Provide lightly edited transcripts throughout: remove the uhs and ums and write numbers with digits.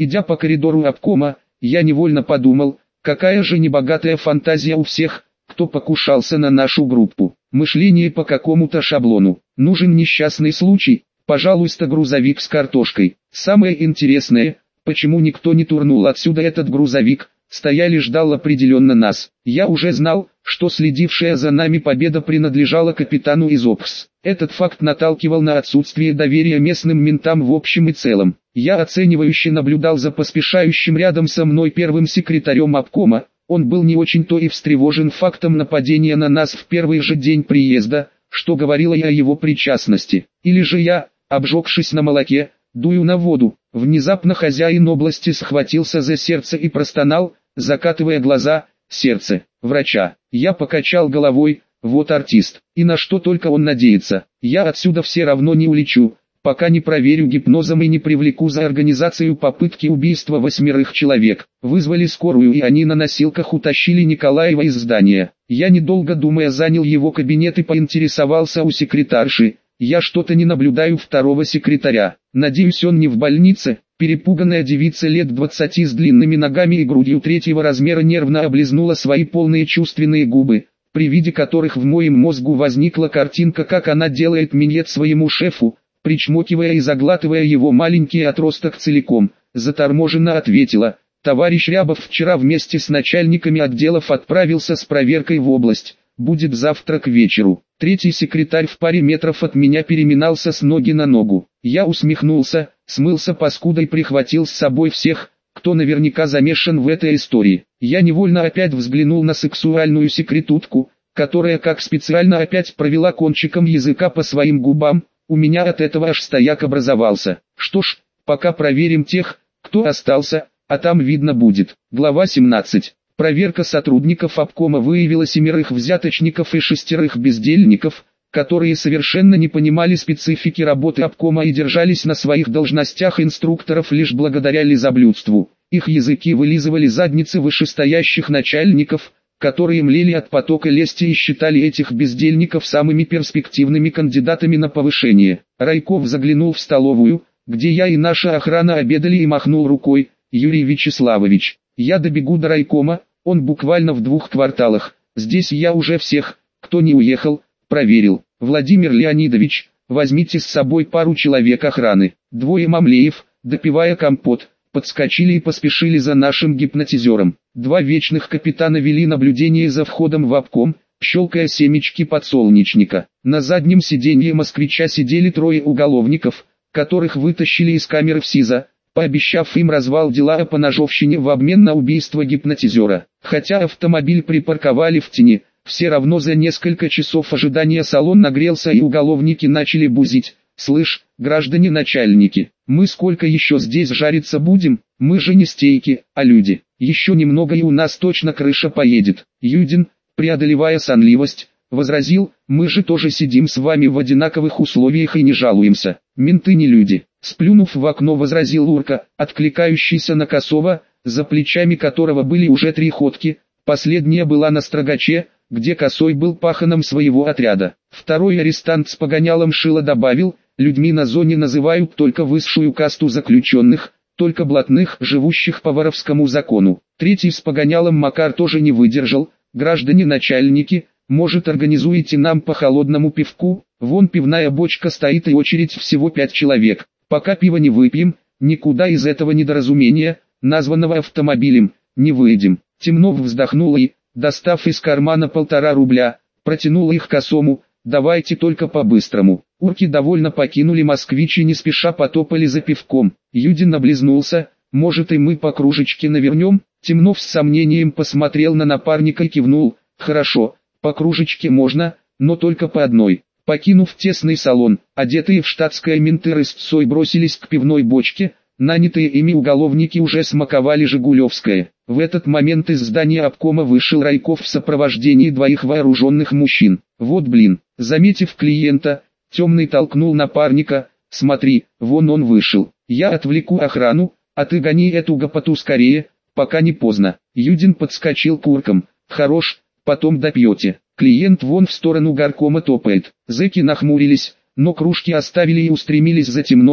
Идя по коридору обкома, я невольно подумал, какая же небогатая фантазия у всех, кто покушался на нашу группу. Мышление по какому-то шаблону. Нужен несчастный случай, пожалуйста, грузовик с картошкой. Самое интересное, почему никто не турнул отсюда этот грузовик, стоял и ждал определенно нас. Я уже знал, что следившая за нами победа принадлежала капитану из ОПС. Этот факт наталкивал на отсутствие доверия местным ментам в общем и целом. Я оценивающе наблюдал за поспешающим рядом со мной первым секретарем обкома. Он был не очень-то и встревожен фактом нападения на нас в первый же день приезда, что говорило и о его причастности. Или же я, обжегшись на молоке, дую на воду. Внезапно хозяин области схватился за сердце и простонал, закатывая глаза: «Сердце врача». Я покачал головой: вот артист. И на что только он надеется. Я отсюда все равно не улечу, пока не проверю гипнозом и не привлеку за организацию попытки убийства 8 человек. Вызвали скорую, и они на носилках утащили Николаева из здания. Я, недолго думая, занял его кабинет и поинтересовался у секретарши: я что-то не наблюдаю второго секретаря. Надеюсь, он не в больнице? Перепуганная девица лет 20 с длинными ногами и грудью 3-го размера нервно облизнула свои полные чувственные губы, при виде которых в моем мозгу возникла картинка, как она делает минет своему шефу, причмокивая и заглатывая его маленький отросток целиком. Заторможенно ответила: товарищ Рябов вчера вместе с начальниками отделов отправился с проверкой в область, будет завтра к вечеру. Третий секретарь в паре метров от меня переминался с ноги на ногу. Я усмехнулся, смылся паскудой, прихватил с собой всех, кто наверняка замешан в этой истории. Я невольно опять взглянул на сексуальную секретутку, которая как специально опять провела кончиком языка по своим губам. У меня от этого аж стояк образовался. Что ж, пока проверим тех, кто остался, а там видно будет. Глава 17. Проверка сотрудников обкома выявила 7 взяточников и 6 бездельников, которые совершенно не понимали специфики работы обкома и держались на своих должностях инструкторов лишь благодаря лизоблюдству. Их языки вылизывали задницы вышестоящих начальников, которые млели от потока лести и считали этих бездельников самыми перспективными кандидатами на повышение. Райков заглянул в столовую, где я и наша охрана обедали, и махнул рукой: Юрий Вячеславович, я добегу до райкома, он буквально в 2 кварталах, здесь я уже всех, кто не уехал, проверил. Владимир Леонидович, возьмите с собой пару человек охраны. 2 мамлеев, допивая компот, подскочили и поспешили за нашим гипнотизером. 2 вечных капитана вели наблюдение за входом в обком, щелкая семечки подсолнечника. На заднем сиденье москвича сидели 3 уголовников, которых вытащили из камеры в СИЗО, пообещав им развал дела о поножовщине в обмен на убийство гипнотизера. Хотя автомобиль припарковали в тени, все равно за несколько часов ожидания салон нагрелся, и уголовники начали бузить: «Слышь, граждане начальники, мы сколько еще здесь жариться будем? Мы же не стейки, а люди. Еще немного и у нас точно крыша поедет». Юдин, преодолевая сонливость, возразил: «Мы же тоже сидим с вами в одинаковых условиях и не жалуемся. Менты не люди». Сплюнув в окно, возразил Урка, откликающийся на Косова, за плечами которого были уже 3 ходки. Последняя была на Строгаче, где Косой был паханом своего отряда. Второй арестант с погонялом шило добавил: людьми на зоне называют только высшую касту заключенных, только блатных, живущих по воровскому закону. Третий с погонялом Макар тоже не выдержал: граждане начальники, может, организуете нам по холодному пивку? Вон пивная бочка стоит и очередь всего 5 человек. Пока пиво не выпьем, никуда из этого недоразумения, названного автомобилем, не выйдем. Темнов вздохнула и, достав из кармана 1,5 рубля, протянула их Косому: давайте только по-быстрому. Урки довольно покинули москвич и не спеша потопали за пивком. Юдин облизнулся: может, и мы по кружечке навернем? Темнов с сомнением посмотрел на напарника и кивнул: хорошо, по кружечке можно, но только по одной. Покинув тесный салон, одетые в штатское менты рысцой бросились к пивной бочке. Нанятые ими уголовники уже смаковали жигулевское. В этот момент из здания обкома вышел Райков в сопровождении 2 вооруженных мужчин. Вот блин, заметив клиента, Темный толкнул напарника: смотри, вон он вышел. Я отвлеку охрану, а ты гони эту гопоту скорее, пока не поздно. Юдин подскочил к уркам: хорош, потом допьете. Клиент вон в сторону горкома топает. Зэки нахмурились, но кружки оставили и устремились за Темновым,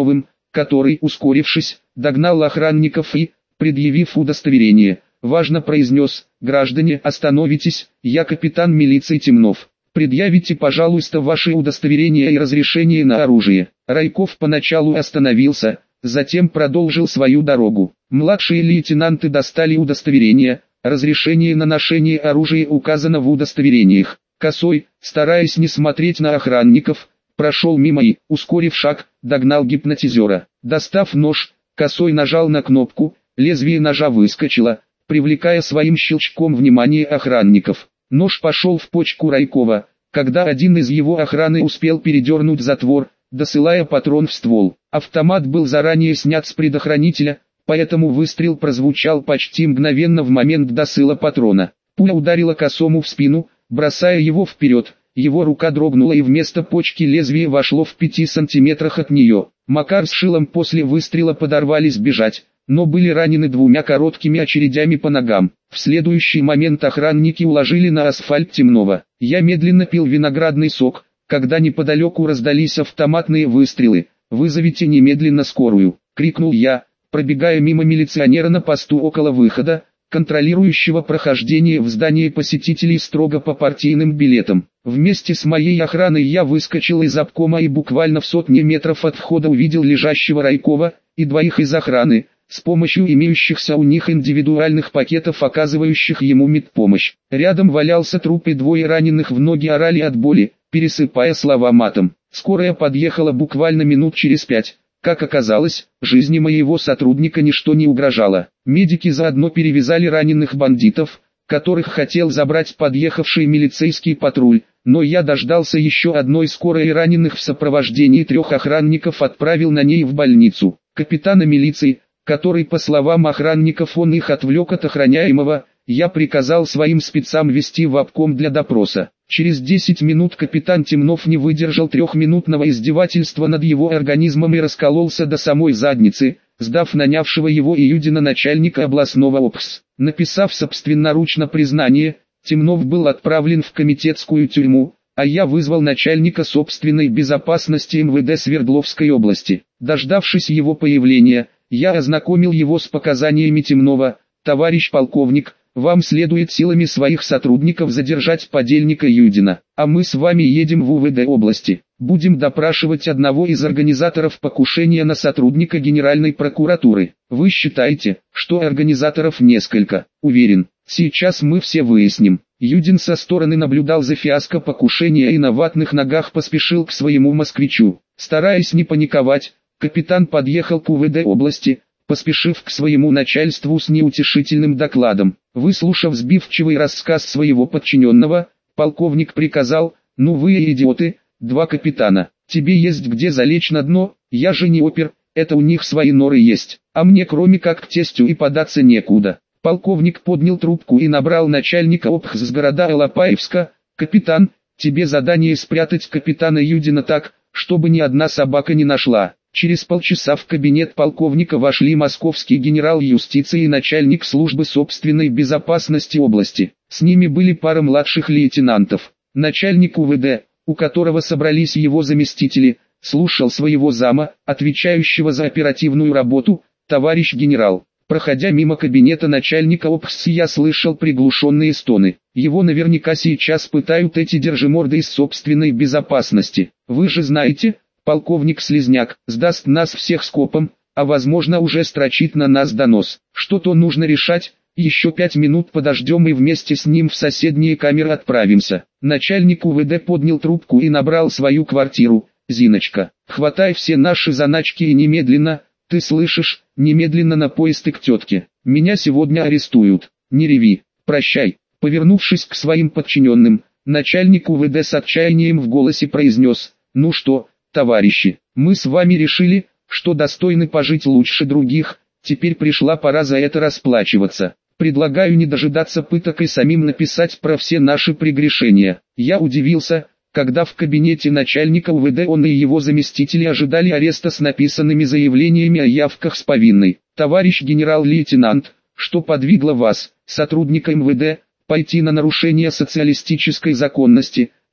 который, ускорившись, догнал охранников и, предъявив удостоверение, важно произнес: «Граждане, остановитесь, я капитан милиции Темнов. Предъявите, пожалуйста, ваши удостоверения и разрешение на оружие». Райков поначалу остановился, затем продолжил свою дорогу. Младшие лейтенанты достали удостоверения, разрешение на ношение оружия указано в удостоверениях. Косой, стараясь не смотреть на охранников, прошел мимо и, ускорив шаг, догнал гипнотизера. Достав нож, Косой нажал на кнопку, лезвие ножа выскочило, привлекая своим щелчком внимание охранников. Нож пошел в почку Райкова, когда один из его охраны успел передернуть затвор, досылая патрон в ствол. Автомат был заранее снят с предохранителя, поэтому выстрел прозвучал почти мгновенно в момент досыла патрона. Пуля ударила Косому в спину, бросая его вперед. Его рука дрогнула и вместо почки лезвие вошло в 5 сантиметрах от нее. Макар с Шилом после выстрела подорвались бежать, но были ранены 2 короткими очередями по ногам. В следующий момент охранники уложили на асфальт Темнова. Я медленно пил виноградный сок, когда неподалеку раздались автоматные выстрелы. «Вызовите немедленно скорую!» — крикнул я, пробегая мимо милиционера на посту около выхода, контролирующего прохождение в здание посетителей строго по партийным билетам. Вместе с моей охраной я выскочил из обкома и буквально в сотне метров от входа увидел лежащего Райкова и 2 из охраны, с помощью имеющихся у них индивидуальных пакетов, оказывающих ему медпомощь. Рядом валялся труп и 2 раненых в ноги орали от боли, пересыпая слова матом. Скорая подъехала буквально минут через 5. Как оказалось, жизни моего сотрудника ничто не угрожало. Медики заодно перевязали раненых бандитов, которых хотел забрать подъехавший милицейский патруль, но я дождался еще одной скорой и раненых в сопровождении 3 охранников отправил на ней в больницу. Капитана милиции, который, по словам охранников, он их отвлек от охраняемого, я приказал своим спецам вести в обком для допроса. Через 10 минут капитан Темнов не выдержал 3-минутного издевательства над его организмом и раскололся до самой задницы, сдав нанявшего его Июдина начальника областного ОПС. Написав собственноручно признание, Темнов был отправлен в комитетскую тюрьму, а я вызвал начальника собственной безопасности МВД Свердловской области. Дождавшись его появления, я ознакомил его с показаниями Темнова. «Товарищ полковник, вам следует силами своих сотрудников задержать подельника Юдина, а мы с вами едем в УВД области. Будем допрашивать одного из организаторов покушения на сотрудника Генеральной прокуратуры. Вы считаете, что организаторов несколько? Уверен, сейчас мы все выясним». Юдин со стороны наблюдал за фиаско покушения и на ватных ногах поспешил к своему москвичу. Стараясь не паниковать, капитан подъехал к УВД области, поспешив к своему начальству с неутешительным докладом. Выслушав сбивчивый рассказ своего подчиненного, полковник приказал: «Ну вы идиоты, 2 капитана, тебе есть где залечь на дно, я же не опер, это у них свои норы есть, а мне кроме как к тестю и податься некуда». Полковник поднял трубку и набрал начальника ОПХ с города Алапаевска: «Капитан, тебе задание спрятать капитана Юдина так, чтобы ни одна собака не нашла». Через полчаса в кабинет полковника вошли московский генерал юстиции и начальник службы собственной безопасности области. С ними были пара младших лейтенантов. Начальник УВД, у которого собрались его заместители, слушал своего зама, отвечающего за оперативную работу: «Товарищ генерал». Проходя мимо кабинета начальника ОПС, я слышал приглушенные стоны. Его наверняка сейчас пытают эти держиморды из собственной безопасности. Вы же знаете, полковник Слизняк сдаст нас всех скопом, а возможно уже строчит на нас донос. Что-то нужно решать, еще 5 минут подождем и вместе с ним в соседние камеры отправимся. Начальник УВД поднял трубку и набрал свою квартиру: «Зиночка, хватай все наши заначки и немедленно, ты слышишь, немедленно на поезд и к тетке. Меня сегодня арестуют. Не реви, прощай». Повернувшись к своим подчиненным, начальник УВД с отчаянием в голосе произнес: «Ну что, товарищи, мы с вами решили, что достойны пожить лучше других, теперь пришла пора за это расплачиваться. Предлагаю не дожидаться пыток и самим написать про все наши прегрешения». Я удивился, когда в кабинете начальника УВД он и его заместители ожидали ареста с написанными заявлениями о явках с повинной. «Товарищ генерал-лейтенант, что подвигло вас, сотрудника МВД, пойти на нарушение социалистической законности,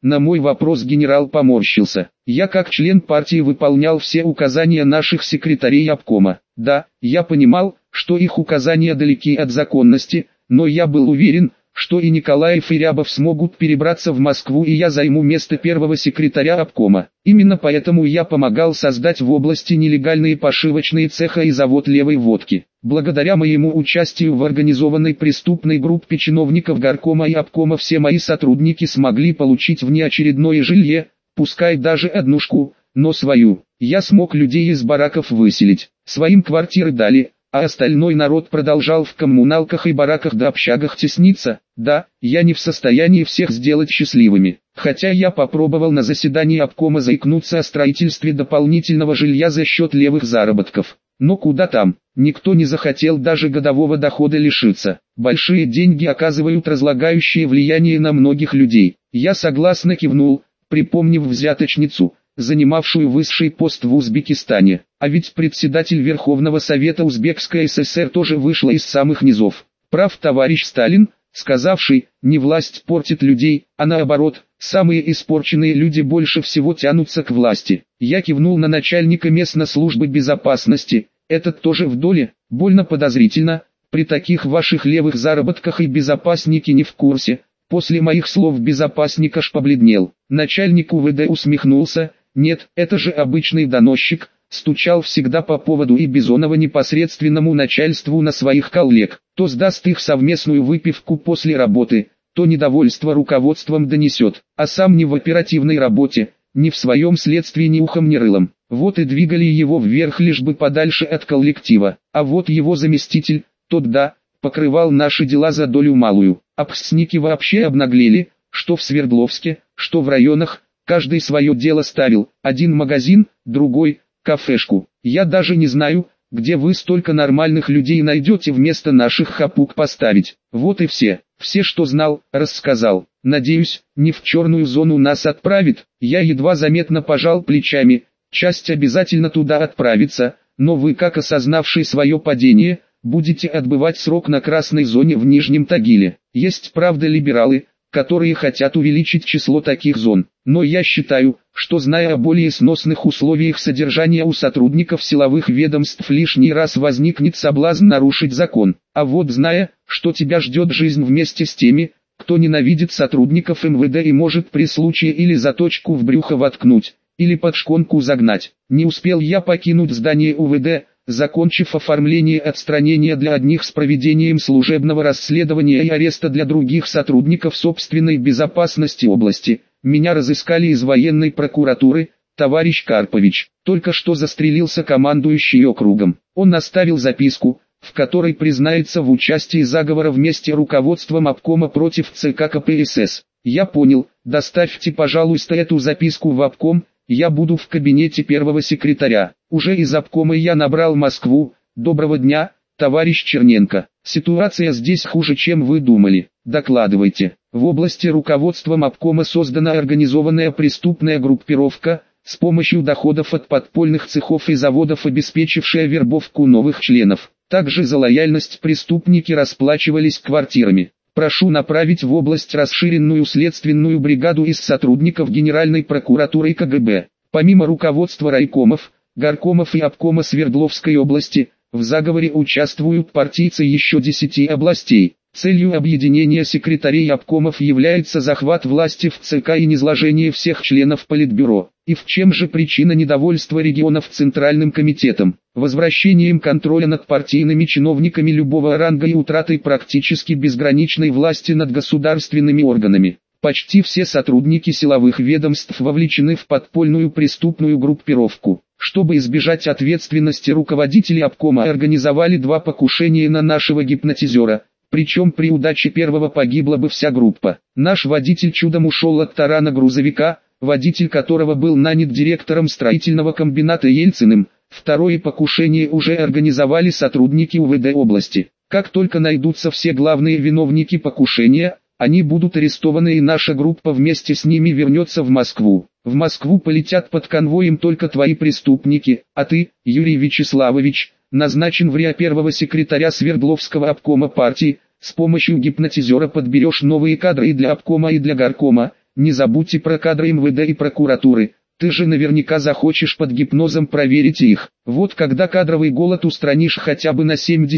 На мой вопрос генерал поморщился. Я как член партии выполнял все указания наших секретарей обкома. Да, я понимал, что их указания далеки от законности, но я был уверен, что и Николаев и Рябов смогут перебраться в Москву, и я займу место первого секретаря обкома. Именно поэтому я помогал создать в области нелегальные пошивочные цеха и завод левой водки. Благодаря моему участию в организованной преступной группе чиновников горкома и обкома все мои сотрудники смогли получить внеочередное жилье, пускай даже однушку, но свою. Я смог людей из бараков выселить, своим квартиры дали, а остальной народ продолжал в коммуналках и бараках да общагах тесниться. Да, я не в состоянии всех сделать счастливыми, хотя я попробовал на заседании обкома заикнуться о строительстве дополнительного жилья за счет левых заработков. Но куда там, никто не захотел даже годового дохода лишиться. Большие деньги оказывают разлагающее влияние на многих людей. Я согласно кивнул, припомнив взяточницу, занимавшую высший пост в Узбекистане. А ведь председатель Верховного Совета Узбекской ССР тоже вышла из самых низов. Прав товарищ Сталин, сказавший, не власть портит людей, а наоборот, самые испорченные люди больше всего тянутся к власти. Я кивнул на начальника местной службы безопасности, этот тоже в доле, больно подозрительно, при таких ваших левых заработках и безопасники не в курсе. После моих слов безопасник аж побледнел. Начальник УВД усмехнулся, нет, это же обычный доносчик, стучал всегда по поводу и Бизонова непосредственному начальству на своих коллег, то сдаст их совместную выпивку после работы, то недовольство руководством донесет, а сам не в оперативной работе, ни в своем следствии ни ухом ни рылом. Вот и двигали его вверх лишь бы подальше от коллектива, а вот его заместитель, тот да, покрывал наши дела за долю малую. Апсники вообще обнаглели, что в Свердловске, что в районах, каждый свое дело ставил, один магазин, другой кафешку. Я даже не знаю, где вы столько нормальных людей найдете вместо наших хапук поставить. Вот и все, что знал, рассказал. Надеюсь, не в черную зону нас отправит. Я едва заметно пожал плечами, часть обязательно туда отправится, но вы, как осознавший свое падение, будете отбывать срок на красной зоне в Нижнем Тагиле. Есть, правда, либералы, которые хотят увеличить число таких зон, но я считаю, что зная о более сносных условиях содержания у сотрудников силовых ведомств лишний раз возникнет соблазн нарушить закон, а вот зная, что тебя ждет жизнь вместе с теми, кто ненавидит сотрудников МВД и может при случае или заточку в брюхо воткнуть, или под шконку загнать. Не успел я покинуть здание УВД, закончив оформление отстранения для одних с проведением служебного расследования и ареста для других сотрудников собственной безопасности области, меня разыскали из военной прокуратуры. Товарищ Карпович, только что застрелился командующий округом. Он оставил записку, в которой признается в участии заговора вместе руководством обкома против ЦК КПСС. Я понял, доставьте, пожалуйста, эту записку в обком. Я буду в кабинете первого секретаря. Уже из обкома я набрал Москву. Доброго дня, товарищ Черненко. Ситуация здесь хуже, чем вы думали. Докладывайте. В области руководством обкома создана организованная преступная группировка, с помощью доходов от подпольных цехов и заводов обеспечившая вербовку новых членов. Также за лояльность преступники расплачивались квартирами. Прошу направить в область расширенную следственную бригаду из сотрудников Генеральной прокуратуры и КГБ. Помимо руководства райкомов, горкомов и обкома Свердловской области, в заговоре участвуют партийцы еще 10 областей. Целью объединения секретарей обкомов является захват власти в ЦК и низложение всех членов Политбюро. И в чем же причина недовольства регионов Центральным комитетом? Возвращением контроля над партийными чиновниками любого ранга и утратой практически безграничной власти над государственными органами. Почти все сотрудники силовых ведомств вовлечены в подпольную преступную группировку. Чтобы избежать ответственности, руководители обкома организовали 2 покушения на нашего гипнотизера. Причем при удаче первого погибла бы вся группа. Наш водитель чудом ушел от тарана грузовика, водитель которого был нанят директором строительного комбината Ельциным. Второе покушение уже организовали сотрудники УВД области. Как только найдутся все главные виновники покушения, они будут арестованы, и наша группа вместе с ними вернется в Москву. В Москву полетят под конвоем только твои преступники, а ты, Юрий Вячеславович, назначен в РИА первого секретаря Свердловского обкома партии. С помощью гипнотизера подберешь новые кадры и для обкома, и для горкома. не забудьте про кадры МВД и прокуратуры. Ты же наверняка захочешь под гипнозом проверить их. Вот когда кадровый голод устранишь хотя бы на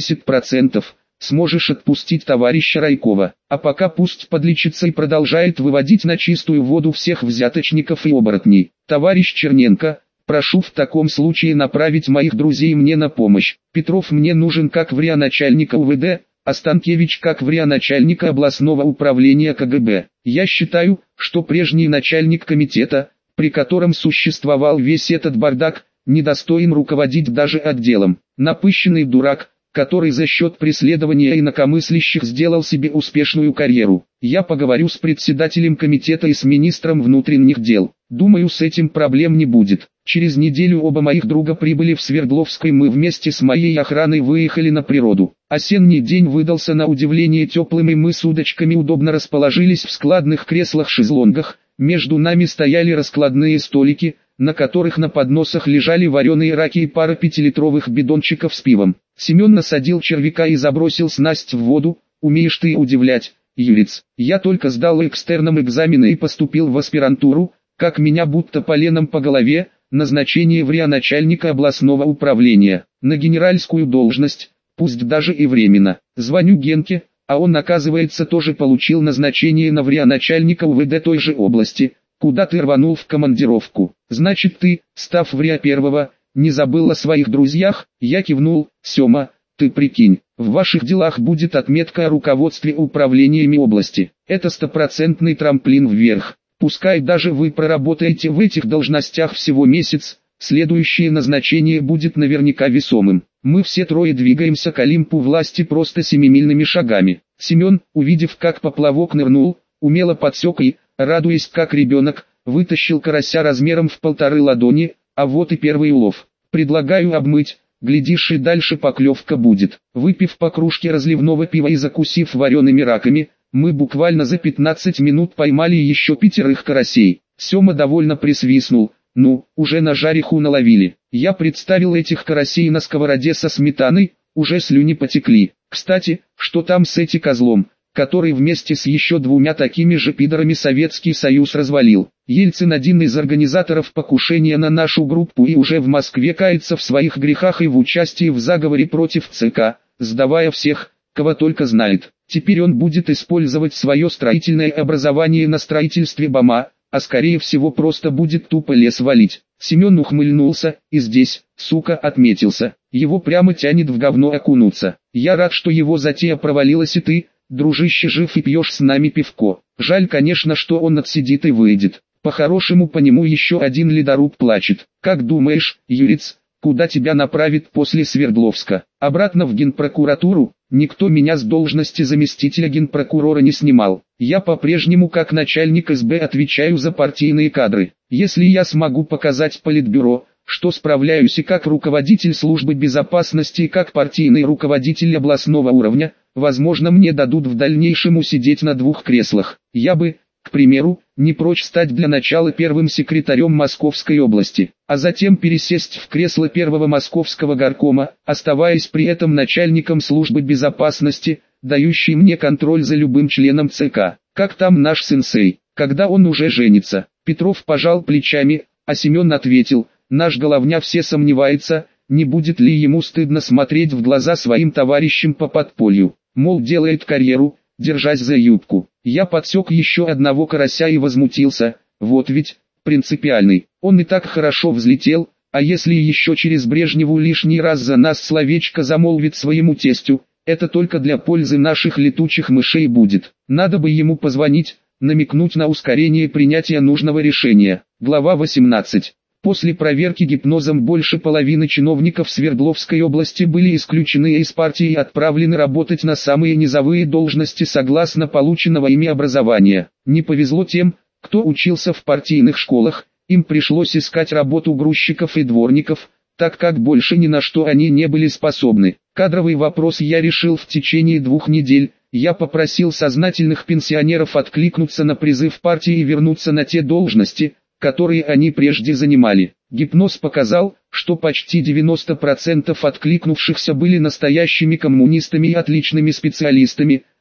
70%, сможешь отпустить товарища Райкова. А пока пусть подлечится и продолжает выводить на чистую воду всех взяточников и оборотней. Товарищ Черненко, прошу в таком случае направить моих друзей мне на помощь. Петров мне нужен как в РИА начальника УВД, а Станкевич как в РИА начальника областного управления КГБ. Я считаю, что прежний начальник комитета, при котором существовал весь этот бардак, недостоин руководить даже отделом. Напыщенный дурак, который за счет преследования инакомыслящих сделал себе успешную карьеру. Я поговорю с председателем комитета и с министром внутренних дел. Думаю, с этим проблем не будет. Через неделю оба моих друга прибыли в Свердловск, и мы вместе с моей охраной выехали на природу. Осенний день выдался на удивление теплым, и мы с удочками удобно расположились в складных креслах-шезлонгах. Между нами стояли раскладные столики, на которых на подносах лежали вареные раки и пара 5-литровых бидончиков с пивом. Семен насадил червяка и забросил снасть в воду. Умеешь ты удивлять, Юриц. Я только сдал экстерном экзамены и поступил в аспирантуру, как меня будто поленом по голове, назначение в РИА начальника областного управления, на генеральскую должность, пусть даже и временно. Звоню Генке, а он, оказывается, тоже получил назначение на в РИА начальника УВД той же области, куда ты рванул в командировку. Значит, ты, став в РИА первого, не забыл о своих друзьях? Я кивнул. Сема, ты прикинь, в ваших делах будет отметка о руководстве управлениями области. Это стопроцентный трамплин вверх. Пускай даже вы проработаете в этих должностях всего месяц, следующее назначение будет наверняка весомым. Мы все трое двигаемся к Олимпу власти просто семимильными шагами. Семен, увидев, как поплавок нырнул, умело подсек и, радуясь как ребенок, вытащил карася размером в 1,5 ладони, а вот и первый улов. Предлагаю обмыть, глядишь, и дальше поклевка будет. Выпив по кружке разливного пива и закусив вареными раками, мы буквально за 15 минут поймали еще 5 карасей. Сема довольно присвистнул. Ну, уже на жариху наловили. Я представил этих карасей на сковороде со сметаной, уже слюни потекли. Кстати, что там с этим козлом, который вместе с еще 2 такими же пидорами Советский Союз развалил? Ельцин, один из организаторов покушения на нашу группу, и уже в Москве кается в своих грехах и в участии в заговоре против ЦК, сдавая всех, кого только знает. Теперь он будет использовать свое строительное образование на строительстве БАМа, а скорее всего просто будет тупо лес валить. Семен ухмыльнулся, и здесь, сука, отметился. Его прямо тянет в говно окунуться. Я рад, что его затея провалилась, и ты, дружище, жив и пьешь с нами пивко. Жаль, конечно, что он отсидит и выйдет. По-хорошему, по нему еще один ледоруб плачет. Как думаешь, Юриц, куда тебя направит после Свердловска? Обратно в Генпрокуратуру? Никто меня с должности заместителя генпрокурора не снимал. Я по-прежнему как начальник СБ отвечаю за партийные кадры. Если я смогу показать Политбюро, что справляюсь и как руководитель службы безопасности, и как партийный руководитель областного уровня, возможно, мне дадут в дальнейшем усидеть на 2 креслах. Я бы, к примеру, не прочь стать для начала первым секретарем Московской области, а затем пересесть в кресло первого московского горкома, оставаясь при этом начальником службы безопасности, дающий мне контроль за любым членом ЦК. Как там наш сенсей, когда он уже женится? Петров пожал плечами, а Семен ответил: наш головня все сомневается, не будет ли ему стыдно смотреть в глаза своим товарищам по подполью. Мол, делает карьеру, держась за юбку. Я подсек еще одного карася и возмутился. Вот ведь, принципиальный, он и так хорошо взлетел, а если еще через Брежневу лишний раз за нас словечко замолвит своему тестю, это только для пользы наших летучих мышей будет. Надо бы ему позвонить, намекнуть на ускорение принятия нужного решения. Глава 18. После проверки гипнозом больше половины чиновников Свердловской области были исключены из партии и отправлены работать на самые низовые должности согласно полученного ими образования. Не повезло тем, кто учился в партийных школах, им пришлось искать работу грузчиков и дворников, так как больше ни на что они не были способны. Кадровый вопрос я решил в течение 2 недель. Я попросил сознательных пенсионеров откликнуться на призыв партии и вернуться на те должности, которые они прежде занимали. Гипноз показал, что почти 90% откликнувшихся были настоящими коммунистами и отличными специалистами,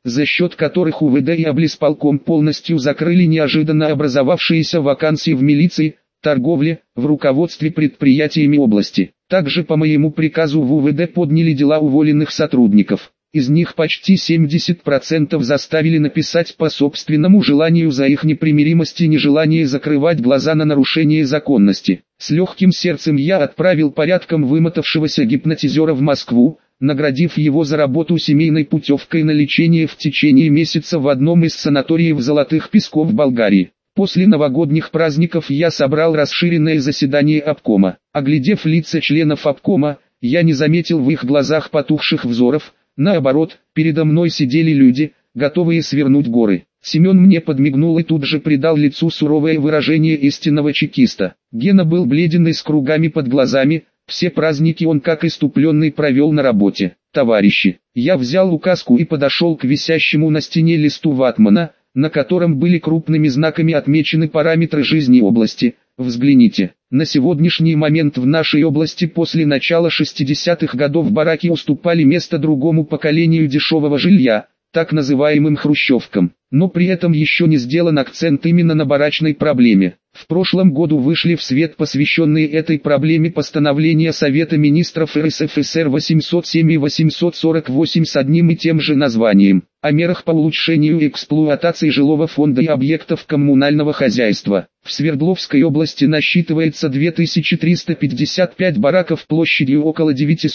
за счет которых УВД и облисполком полностью закрыли неожиданно образовавшиеся вакансии в милиции, торговле, в руководстве предприятиями области. Также по моему приказу в УВД подняли дела уволенных сотрудников. Из них почти 70% заставили написать по собственному желанию за их непримиримость и нежелание закрывать глаза на нарушение законности. С легким сердцем я отправил порядком вымотавшегося гипнотизера в Москву, наградив его за работу семейной путевкой на лечение в течение месяца в одном из санаториев Золотых Песков Болгарии. После новогодних праздников я собрал расширенное заседание обкома. Оглядев лица членов обкома, я не заметил в их глазах потухших взоров. Наоборот, передо мной сидели люди, готовые свернуть горы. Семен мне подмигнул и тут же придал лицу суровое выражение истинного чекиста. Гена был бледен и с кругами под глазами, все праздники он как иступленный провел на работе. Товарищи, я взял указку и подошел к висящему на стене листу ватмана, на котором были крупными знаками отмечены параметры жизни области. Взгляните, на сегодняшний момент в нашей области после начала 60-х годов бараки уступали место другому поколению дешевого жилья, так называемым хрущевкам. Но при этом еще не сделан акцент именно на барачной проблеме. В прошлом году вышли в свет посвященные этой проблеме постановления Совета Министров РСФСР 807 и 848 с одним и тем же названием, о мерах по улучшению эксплуатации жилого фонда и объектов коммунального хозяйства. В Свердловской области насчитывается 2355 бараков площадью около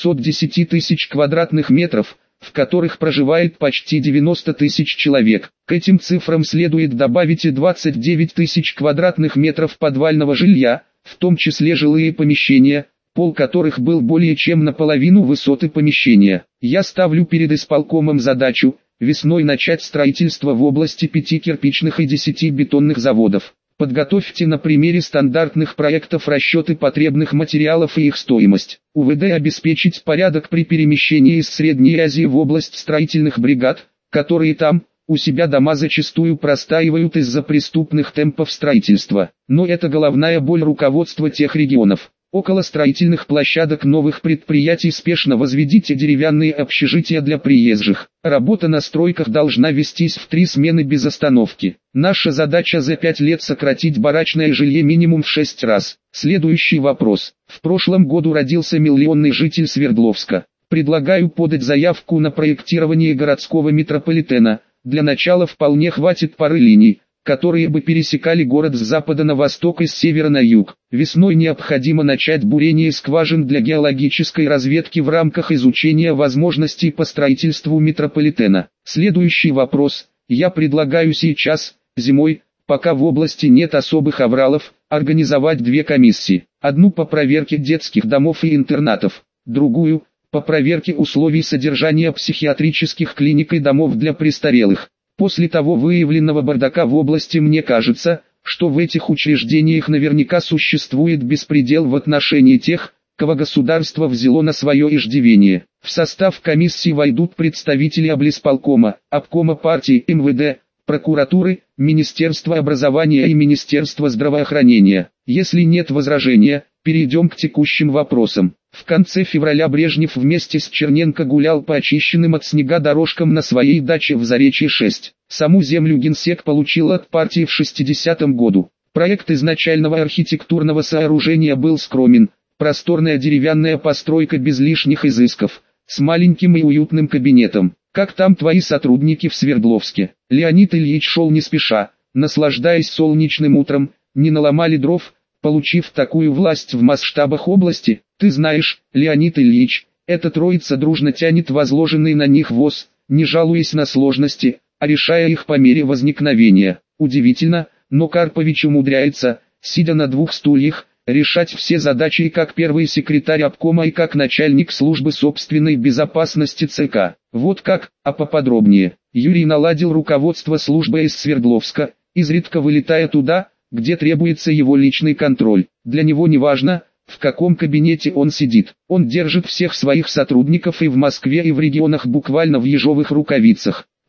910 тысяч квадратных метров, в которых проживает почти 90 тысяч человек. К этим цифрам следует добавить и 29 тысяч квадратных метров подвального жилья, в том числе жилые помещения, пол которых был более чем наполовину высоты помещения. Я ставлю перед исполкомом задачу, весной начать строительство в области 5 кирпичных и 10 бетонных заводов. Подготовьте на примере стандартных проектов расчеты потребных материалов и их стоимость. УВД обеспечить порядок при перемещении из Средней Азии в область строительных бригад, которые там, у себя дома зачастую простаивают из-за преступных темпов строительства. Но это головная боль руководства тех регионов. Около строительных площадок новых предприятий спешно возведите деревянные общежития для приезжих. Работа на стройках должна вестись в 3 смены без остановки. Наша задача за 5 лет сократить барачное жилье минимум в 6 раз. Следующий вопрос. В прошлом году родился миллионный житель Свердловска. Предлагаю подать заявку на проектирование городского метрополитена. Для начала вполне хватит пары линий, которые бы пересекали город с запада на восток и с севера на юг. Весной необходимо начать бурение скважин для геологической разведки в рамках изучения возможностей по строительству метрополитена. Следующий вопрос. Я предлагаю сейчас, зимой, пока в области нет особых авралов, организовать 2 комиссии. Одну по проверке детских домов и интернатов, другую – по проверке условий содержания психиатрических клиник и домов для престарелых. После того выявленного бардака в области мне кажется, что в этих учреждениях наверняка существует беспредел в отношении тех, кого государство взяло на свое иждивение. В состав комиссии войдут представители облисполкома, обкома партии, МВД, прокуратуры, Министерства образования и Министерства здравоохранения. Если нет возражения, перейдем к текущим вопросам. В конце февраля Брежнев вместе с Черненко гулял по очищенным от снега дорожкам на своей даче в Заречье 6. Саму землю генсек получил от партии в 60-м году. Проект изначального архитектурного сооружения был скромен. Просторная деревянная постройка без лишних изысков, с маленьким и уютным кабинетом. Как там твои сотрудники в Свердловске? Леонид Ильич шел не спеша, наслаждаясь солнечным утром, не наломали дров, получив такую власть в масштабах области. Ты знаешь, Леонид Ильич, эта троица дружно тянет возложенный на них воз, не жалуясь на сложности, а решая их по мере возникновения. Удивительно, но Карпович умудряется, сидя на 2 стульях, решать все задачи и как первый секретарь обкома и как начальник службы собственной безопасности ЦК. Вот как, а поподробнее. Юрий наладил руководство службы из Свердловска, изредка вылетая туда, где требуется его личный контроль. Для него не важно, в каком кабинете он сидит. Он держит всех своих сотрудников и в Москве, и в регионах буквально в ежовых рукавицах.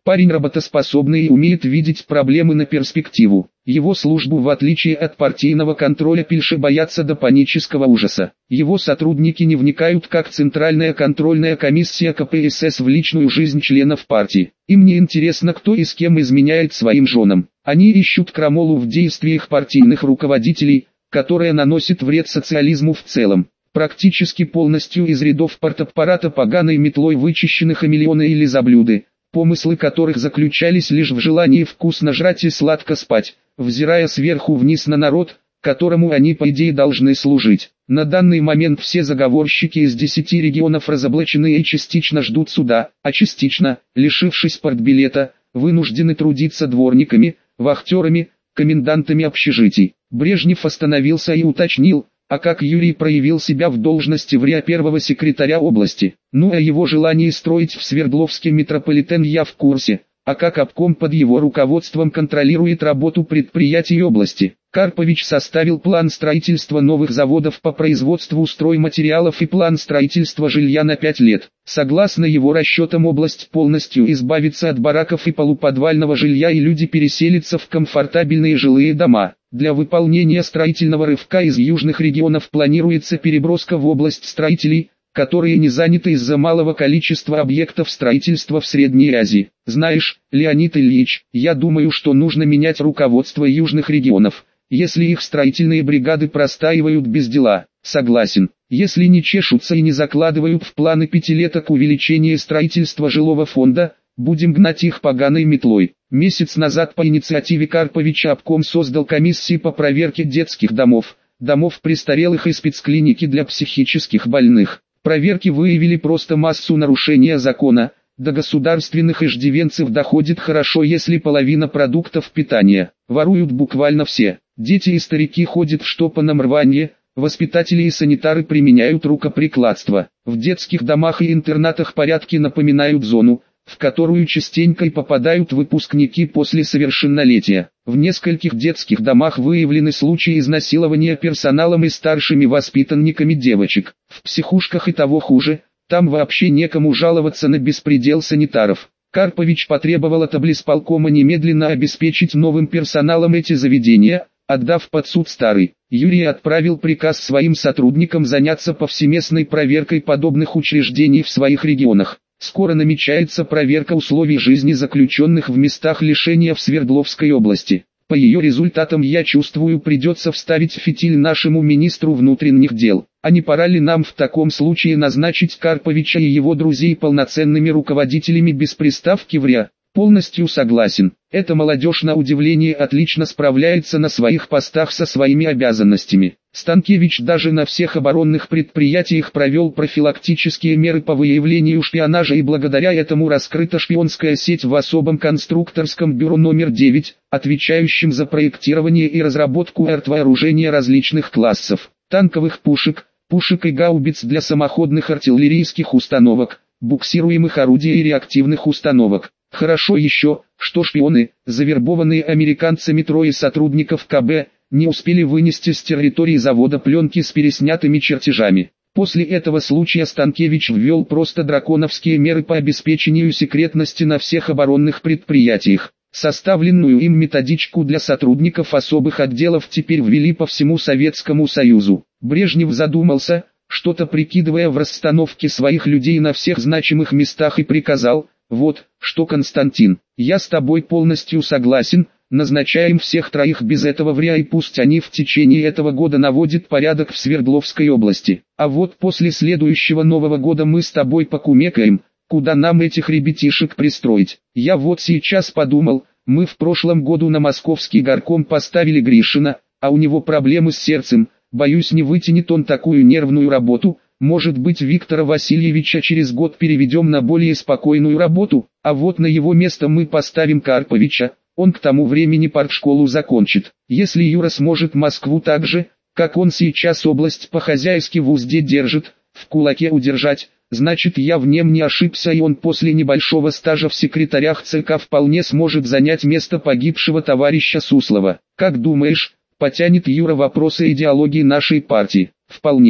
Парень работоспособный и умеет видеть проблемы на перспективу. Его службу, в отличие от партийного контроля, пильши боятся до панического ужаса. Его сотрудники не вникают, как Центральная контрольная комиссия КПСС, в личную жизнь членов партии. Им не интересно, кто и с кем изменяет своим женам. Они ищут крамолу в действиях партийных руководителей, которая наносит вред социализму в целом. Практически полностью из рядов партаппарата поганой метлой вычищены хамелеоны и лизоблюды, помыслы которых заключались лишь в желании вкусно жрать и сладко спать, взирая сверху вниз на народ, которому они по идее должны служить. На данный момент все заговорщики из 10 регионов разоблачены и частично ждут суда, а частично, лишившись партбилета, вынуждены трудиться дворниками, вахтерами, комендантами общежитий. Брежнев остановился и уточнил, а как Юрий проявил себя в должности ВРИА первого секретаря области. Ну, о его желании строить в Свердловске метрополитен я в курсе, а как обком под его руководством контролирует работу предприятий области. Карпович составил план строительства новых заводов по производству стройматериалов и план строительства жилья на 5 лет. Согласно его расчетам, область полностью избавится от бараков и полуподвального жилья, и люди переселятся в комфортабельные жилые дома. Для выполнения строительного рывка из южных регионов планируется переброска в область строителей, которые не заняты из-за малого количества объектов строительства в Средней Азии. Знаешь, Леонид Ильич, я думаю, что нужно менять руководство южных регионов, если их строительные бригады простаивают без дела. Согласен. Если не чешутся и не закладывают в планы пятилеток увеличение строительства жилого фонда, будем гнать их поганой метлой. Месяц назад по инициативе Карповича обком создал комиссии по проверке детских домов, домов престарелых и спецклиники для психических больных. Проверки выявили просто массу нарушения закона. До государственных иждивенцев доходит хорошо, если половина продуктов питания. Воруют буквально все. Дети и старики ходят в штопанном рванье, воспитатели и санитары применяют рукоприкладство. В детских домах и интернатах порядки напоминают зону, в которую частенько и попадают выпускники после совершеннолетия. В нескольких детских домах выявлены случаи изнасилования персоналом и старшими воспитанниками девочек. В психушках и того хуже, там вообще некому жаловаться на беспредел санитаров. Карпович потребовал от облисполкома немедленно обеспечить новым персоналом эти заведения, отдав под суд старый. Юрий отправил приказ своим сотрудникам заняться повсеместной проверкой подобных учреждений в своих регионах. Скоро намечается проверка условий жизни заключенных в местах лишения в Свердловской области. По ее результатам, я чувствую, придется вставить фитиль нашему министру внутренних дел. А не пора ли нам в таком случае назначить Карповича и его друзей полноценными руководителями без приставки ВРИА? Полностью согласен. Эта молодежь на удивление отлично справляется на своих постах со своими обязанностями. Станкевич даже на всех оборонных предприятиях провел профилактические меры по выявлению шпионажа, и благодаря этому раскрыта шпионская сеть в особом конструкторском бюро номер 9, отвечающем за проектирование и разработку артвооружения различных классов, танковых пушек, пушек и гаубиц для самоходных артиллерийских установок, буксируемых орудий и реактивных установок. Хорошо еще, что шпионы, завербованные американцами, трое сотрудников КБ, не успели вынести с территории завода пленки с переснятыми чертежами. После этого случая Станкевич ввел просто драконовские меры по обеспечению секретности на всех оборонных предприятиях. Составленную им методичку для сотрудников особых отделов теперь ввели по всему Советскому Союзу. Брежнев задумался, что-то прикидывая в расстановке своих людей на всех значимых местах, и приказал: «Вот, что, Константин, я с тобой полностью согласен, назначаем всех троих без этого ВРИА, и пусть они в течение этого года наводят порядок в Свердловской области. А вот после следующего Нового года мы с тобой покумекаем, куда нам этих ребятишек пристроить. Я вот сейчас подумал, мы в прошлом году на московский горком поставили Гришина, а у него проблемы с сердцем, боюсь, не вытянет он такую нервную работу. Может быть, Виктора Васильевича через год переведем на более спокойную работу, а вот на его место мы поставим Карповича, он к тому времени партшколу закончит. Если Юра сможет Москву так же, как он сейчас область по-хозяйски в узде держит, в кулаке удержать, значит, я в нем не ошибся, и он после небольшого стажа в секретарях ЦК вполне сможет занять место погибшего товарища Суслова. Как думаешь, потянет Юра вопросы идеологии нашей партии? Вполне.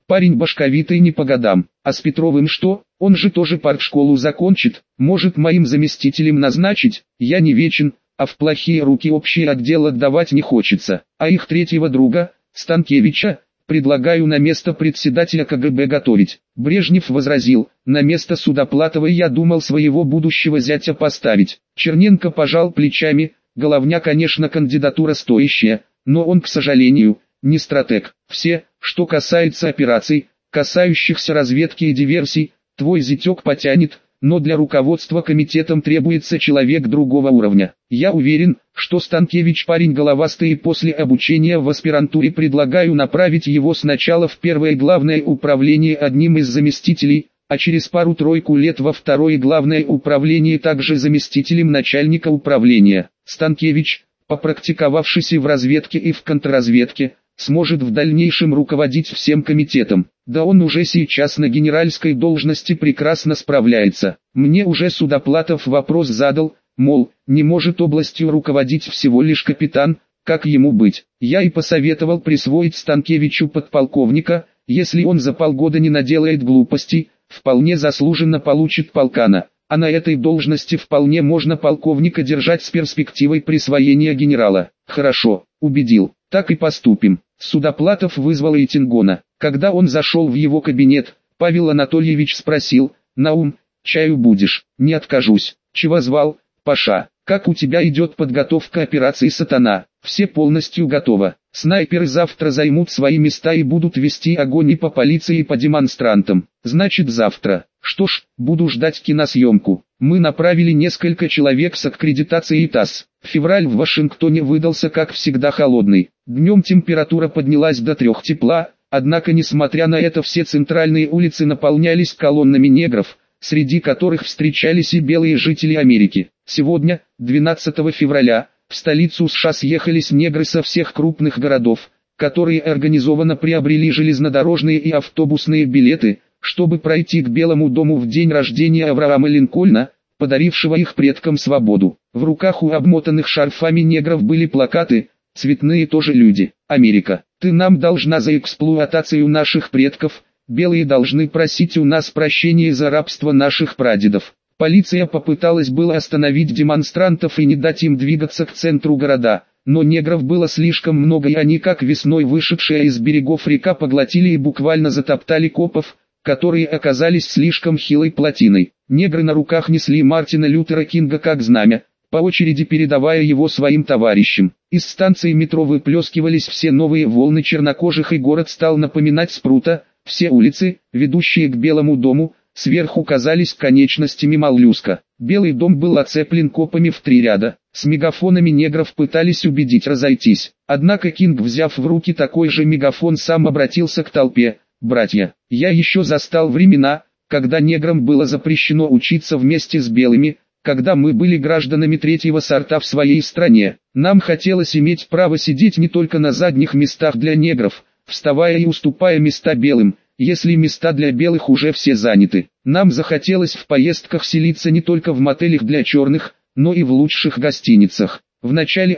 Парень башковитый не по годам. А с Петровым что? Он же тоже партшколу закончит. Может, моим заместителем назначить? Я не вечен, а в плохие руки общий отдел отдавать не хочется. А их третьего друга, Станкевича, предлагаю на место председателя КГБ готовить. Брежнев возразил: на место Судоплатовой я думал своего будущего зятя поставить. Черненко пожал плечами: Головня, конечно, кандидатура стоящая, но он, к сожалению, не стратег. Все, что касается операций, касающихся разведки и диверсий, твой зятек потянет, но для руководства комитетом требуется человек другого уровня. Я уверен, что Станкевич парень головастый, и после обучения в аспирантуре предлагаю направить его сначала в первое главное управление одним из заместителей, а через пару-тройку лет во второе главное управление также заместителем начальника управления. Станкевич, попрактиковавшийся в разведке и в контрразведке, сможет в дальнейшем руководить всем комитетом. Да он уже сейчас на генеральской должности прекрасно справляется. Мне уже Судоплатов вопрос задал, мол, не может областью руководить всего лишь капитан, как ему быть. Я и посоветовал присвоить Станкевичу подполковника, если он за полгода не наделает глупостей, вполне заслуженно получит полкана. А на этой должности вполне можно полковника держать с перспективой присвоения генерала. Хорошо, убедил, так и поступим. Судоплатов вызвал Эйтингона. Когда он зашел в его кабинет, Павел Анатольевич спросил: «Наум, чаю будешь?» «Не откажусь». «Чего звал, Паша? Как у тебя идет подготовка операции «Сатана»?» «Все полностью готово. Снайперы завтра займут свои места и будут вести огонь и по полиции, и по демонстрантам. Значит, завтра. Что ж, буду ждать киносъемку». Мы направили несколько человек с аккредитацией ТАСС. Февраль в Вашингтоне выдался, как всегда, холодный. Днем температура поднялась до 3 тепла, однако несмотря на это все центральные улицы наполнялись колоннами негров, среди которых встречались и белые жители Америки. Сегодня, 12 февраля, в столицу США съехались негры со всех крупных городов, которые организованно приобрели железнодорожные и автобусные билеты, чтобы пройти к Белому дому в день рождения Авраама Линкольна, подарившего их предкам свободу. В руках у обмотанных шарфами негров были плакаты: «Цветные тоже люди. Америка, ты нам должна за эксплуатацию наших предков, белые должны просить у нас прощения за рабство наших прадедов». Полиция попыталась было остановить демонстрантов и не дать им двигаться к центру города, но негров было слишком много, и они, как весной вышедшая из берегов река, поглотили и буквально затоптали копов, которые оказались слишком хилой плотиной. Негры на руках несли Мартина Лютера Кинга как знамя, по очереди передавая его своим товарищам. Из станции метро выплескивались все новые волны чернокожих, и город стал напоминать Спрута. Все улицы, ведущие к Белому дому, сверху казались конечностями моллюска. Белый дом был оцеплен копами в 3 ряда. С мегафонами негров пытались убедить разойтись. Однако Кинг, взяв в руки такой же мегафон, сам обратился к толпе: «Братья, я еще застал времена, когда неграм было запрещено учиться вместе с белыми, когда мы были гражданами третьего сорта в своей стране. Нам хотелось иметь право сидеть не только на задних местах для негров, вставая и уступая места белым, если места для белых уже все заняты. Нам захотелось в поездках селиться не только в мотелях для черных, но и в лучших гостиницах». В начале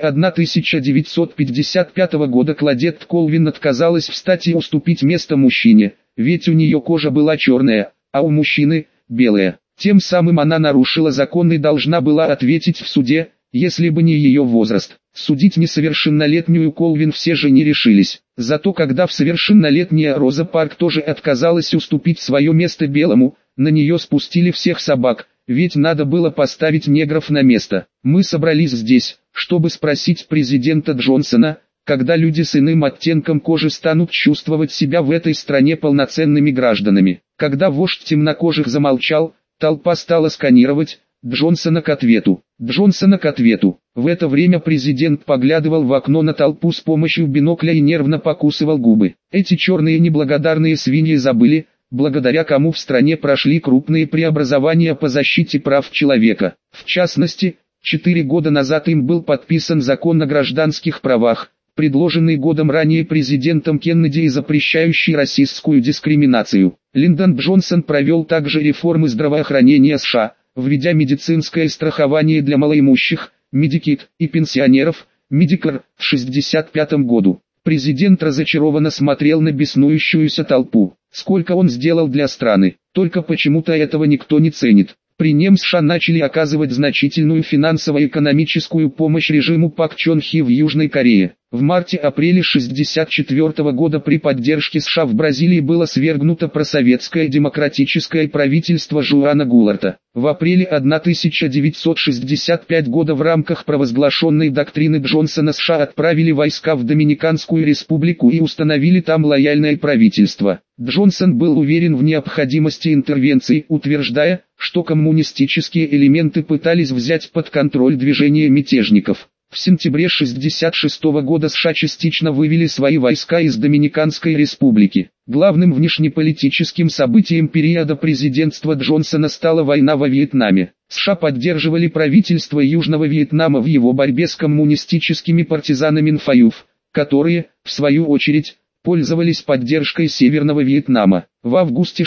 1955 года Клодетт Колвин отказалась встать и уступить место мужчине, ведь у нее кожа была черная, а у мужчины – белая. Тем самым она нарушила закон и должна была ответить в суде, если бы не ее возраст. Судить несовершеннолетнюю Колвин все же не решились. Зато когда в совершеннолетняя Роза Парк тоже отказалась уступить свое место белому, на нее спустили всех собак, ведь надо было поставить негров на место. Мы собрались здесь, чтобы спросить президента Джонсона, когда люди с иным оттенком кожи станут чувствовать себя в этой стране полноценными гражданами. Когда вождь темнокожих замолчал, толпа стала сканировать: «Джонсона к ответу! Джонсона к ответу!». В это время президент поглядывал в окно на толпу с помощью бинокля и нервно покусывал губы. Эти черные неблагодарные свиньи забыли, благодаря кому в стране прошли крупные преобразования по защите прав человека. В частности, 4 года назад им был подписан закон о гражданских правах, предложенный годом ранее президентом Кеннеди и запрещающий расистскую дискриминацию. Линдон Джонсон провел также реформы здравоохранения США, введя медицинское страхование для малоимущих, Медикид, и пенсионеров, Медикар, в 1965 году. Президент разочарованно смотрел на беснующуюся толпу. Сколько он сделал для страны, только почему-то этого никто не ценит. При нем США начали оказывать значительную финансово-экономическую помощь режиму Пак Чон Хи в Южной Корее. В марте-апреле 1964 года при поддержке США в Бразилии было свергнуто просоветское демократическое правительство Жуана Гуларта. В апреле 1965 года в рамках провозглашенной доктрины Джонсона США отправили войска в Доминиканскую республику и установили там лояльное правительство. Джонсон был уверен в необходимости интервенции, утверждая, что коммунистические элементы пытались взять под контроль движение мятежников. В сентябре 1966 года США частично вывели свои войска из Доминиканской республики. Главным внешнеполитическим событием периода президентства Джонсона стала война во Вьетнаме. США поддерживали правительство Южного Вьетнама в его борьбе с коммунистическими партизанами Нфаюв, которые, в свою очередь, пользовались поддержкой Северного Вьетнама. В августе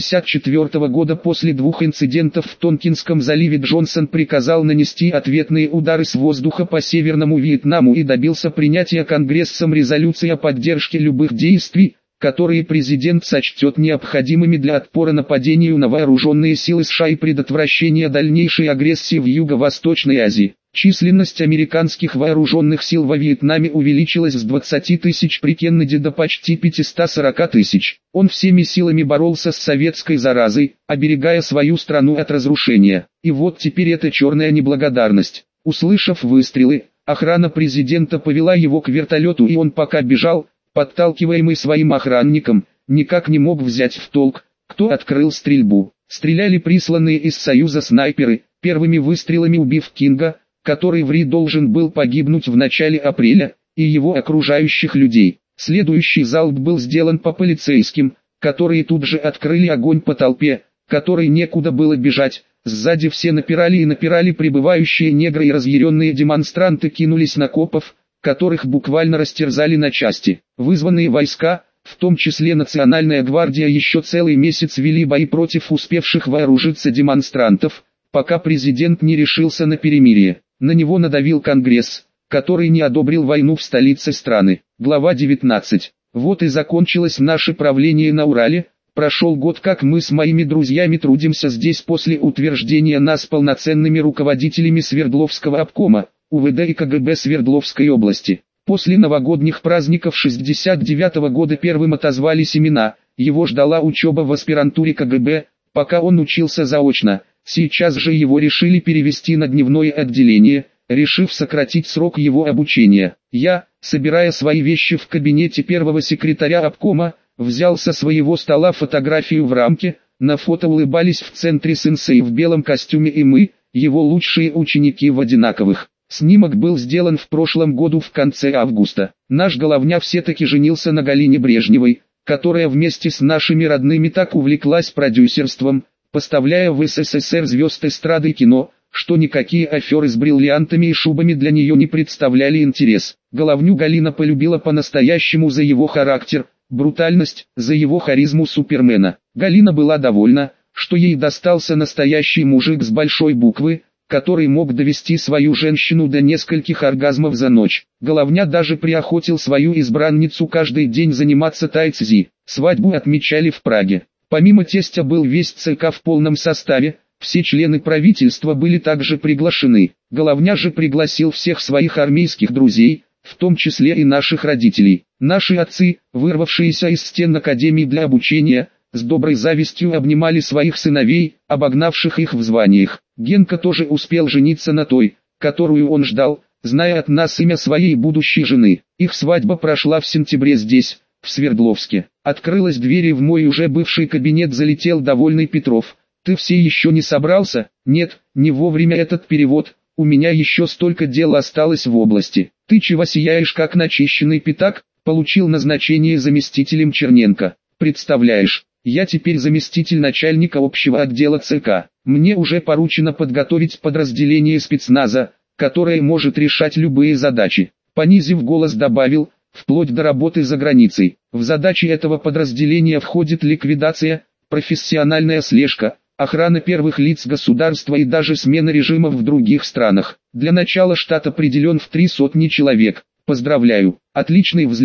1964 года после двух инцидентов в Тонкинском заливе Джонсон приказал нанести ответные удары с воздуха по Северному Вьетнаму и добился принятия Конгрессом резолюции о поддержке любых действий, которые президент сочтет необходимыми для отпора нападению на вооруженные силы США и предотвращения дальнейшей агрессии в Юго-Восточной Азии. Численность американских вооруженных сил во Вьетнаме увеличилась с 20 тысяч при Кеннеди до почти 540 тысяч. Он всеми силами боролся с советской заразой, оберегая свою страну от разрушения. И вот теперь эта черная неблагодарность. Услышав выстрелы, охрана президента повела его к вертолету, и он, пока бежал, подталкиваемый своим охранником, никак не мог взять в толк, кто открыл стрельбу. Стреляли присланные из Союза снайперы, первыми выстрелами убив Кинга, который в Ри должен был погибнуть в начале апреля, и его окружающих людей. Следующий залп был сделан по полицейским, которые тут же открыли огонь по толпе, которой некуда было бежать. Сзади все напирали и напирали, прибывающие негры и разъяренные демонстранты кинулись на копов, которых буквально растерзали на части. Вызванные войска, в том числе Национальная гвардия, еще целый месяц вели бои против успевших вооружиться демонстрантов, пока президент не решился на перемирие. На него надавил Конгресс, который не одобрил войну в столице страны. Глава 19. Вот и закончилось наше правление на Урале. Прошел год, как мы с моими друзьями трудимся здесь после утверждения нас полноценными руководителями Свердловского обкома, УВД и КГБ Свердловской области. После новогодних праздников 1969 года первым отозвали семена. Его ждала учеба в аспирантуре КГБ, пока он учился заочно. Сейчас же его решили перевести на дневное отделение, решив сократить срок его обучения. Я, собирая свои вещи в кабинете первого секретаря обкома, взял со своего стола фотографию в рамке. На фото улыбались в центре сенсей в белом костюме и мы, его лучшие ученики, в одинаковых. Снимок был сделан в прошлом году в конце августа. Наш головня все-таки женился на Галине Брежневой, которая вместе с нашими родными так увлеклась продюсерством, поставляя в СССР звезд эстрады и кино, что никакие аферы с бриллиантами и шубами для нее не представляли интерес. Головню Галина полюбила по-настоящему за его характер, брутальность, за его харизму супермена. Галина была довольна, что ей достался настоящий мужик с большой буквы, который мог довести свою женщину до нескольких оргазмов за ночь. Головня даже приохотил свою избранницу каждый день заниматься тайцзи. Свадьбу отмечали в Праге. Помимо тестя был весь ЦК в полном составе, все члены правительства были также приглашены. Головня же пригласил всех своих армейских друзей, в том числе и наших родителей. Наши отцы, вырвавшиеся из стен академии для обучения, с доброй завистью обнимали своих сыновей, обогнавших их в званиях. Генка тоже успел жениться на той, которую он ждал, зная от нас имя своей будущей жены. Их свадьба прошла в сентябре здесь, в Свердловске. Открылась дверь, и в мой уже бывший кабинет залетел довольный Петров. «Ты все еще не собрался?» «Нет, не вовремя этот перевод, у меня еще столько дел осталось в области». «Ты чего сияешь, как начищенный пятак?» «Получил назначение заместителем Черненко. Представляешь, я теперь заместитель начальника общего отдела ЦК. Мне уже поручено подготовить подразделение спецназа, которое может решать любые задачи». Понизив голос, добавил: «Вплоть до работы за границей. В задачи этого подразделения входит ликвидация, профессиональная слежка, охрана первых лиц государства и даже смена режимов в других странах. Для начала штат определен в 300 человек. Поздравляю, отличный взлет.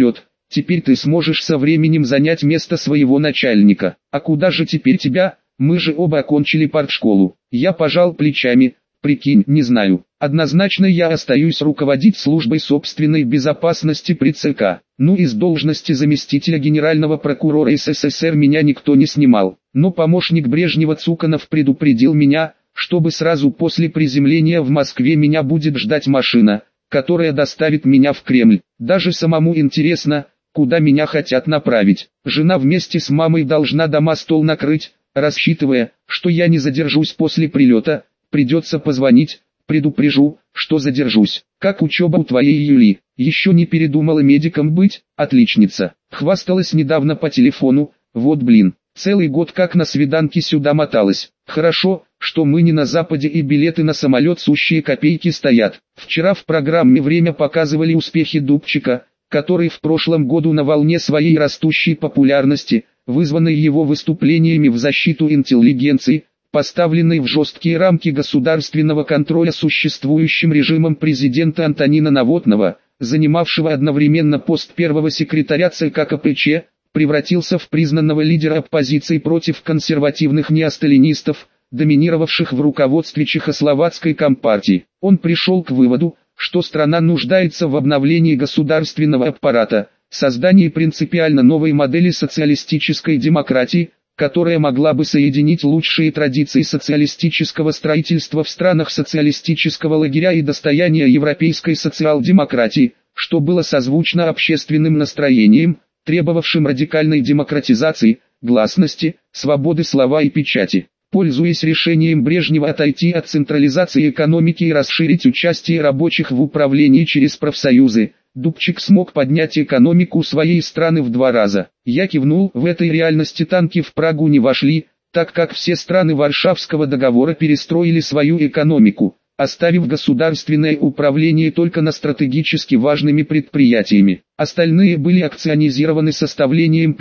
теперь ты сможешь со временем занять место своего начальника. А куда же теперь тебя? Мы же оба окончили партшколу. Я пожал плечами. Прикинь, не знаю. Однозначно я остаюсь руководить службой собственной безопасности при ЦК. Ну и с должности заместителя генерального прокурора СССР меня никто не снимал. Но помощник Брежнева Цуканов предупредил меня, чтобы сразу после приземления в Москве меня будет ждать машина, которая доставит меня в Кремль. Даже самому интересно, куда меня хотят направить. Жена вместе с мамой должна дома стол накрыть, рассчитывая, что я не задержусь после прилета. Придется позвонить, предупрежу, что задержусь. Как учеба у твоей Юли? Еще не передумала медиком быть? Отличница. Хвасталась недавно по телефону. Вот блин, целый год как на свиданке сюда моталась. Хорошо, что мы не на Западе и билеты на самолет сущие копейки стоят. Вчера в программе «Время» показывали успехи Дубчика, который в прошлом году на волне своей растущей популярности, вызванной его выступлениями в защиту интеллигенции, поставленной в жесткие рамки государственного контроля существующим режимом президента Антонина Новотного, занимавшего одновременно пост первого секретаря ЦК КПЧ, превратился в признанного лидера оппозиции против консервативных неосталинистов, доминировавших в руководстве Чехословацкой компартии. Он пришел к выводу, что страна нуждается в обновлении государственного аппарата, создании принципиально новой модели социалистической демократии, которая могла бы соединить лучшие традиции социалистического строительства в странах социалистического лагеря и достояния европейской социал-демократии, что было созвучно общественным настроениям, требовавшим радикальной демократизации, гласности, свободы слова и печати. Пользуясь решением Брежнева отойти от централизации экономики и расширить участие рабочих в управлении через профсоюзы, Дубчик смог поднять экономику своей страны в 2 раза. Я кивнул, в этой реальности танки в Прагу не вошли, так как все страны Варшавского договора перестроили свою экономику, оставив государственное управление только на стратегически важными предприятиями. Остальные были акционизированы составлением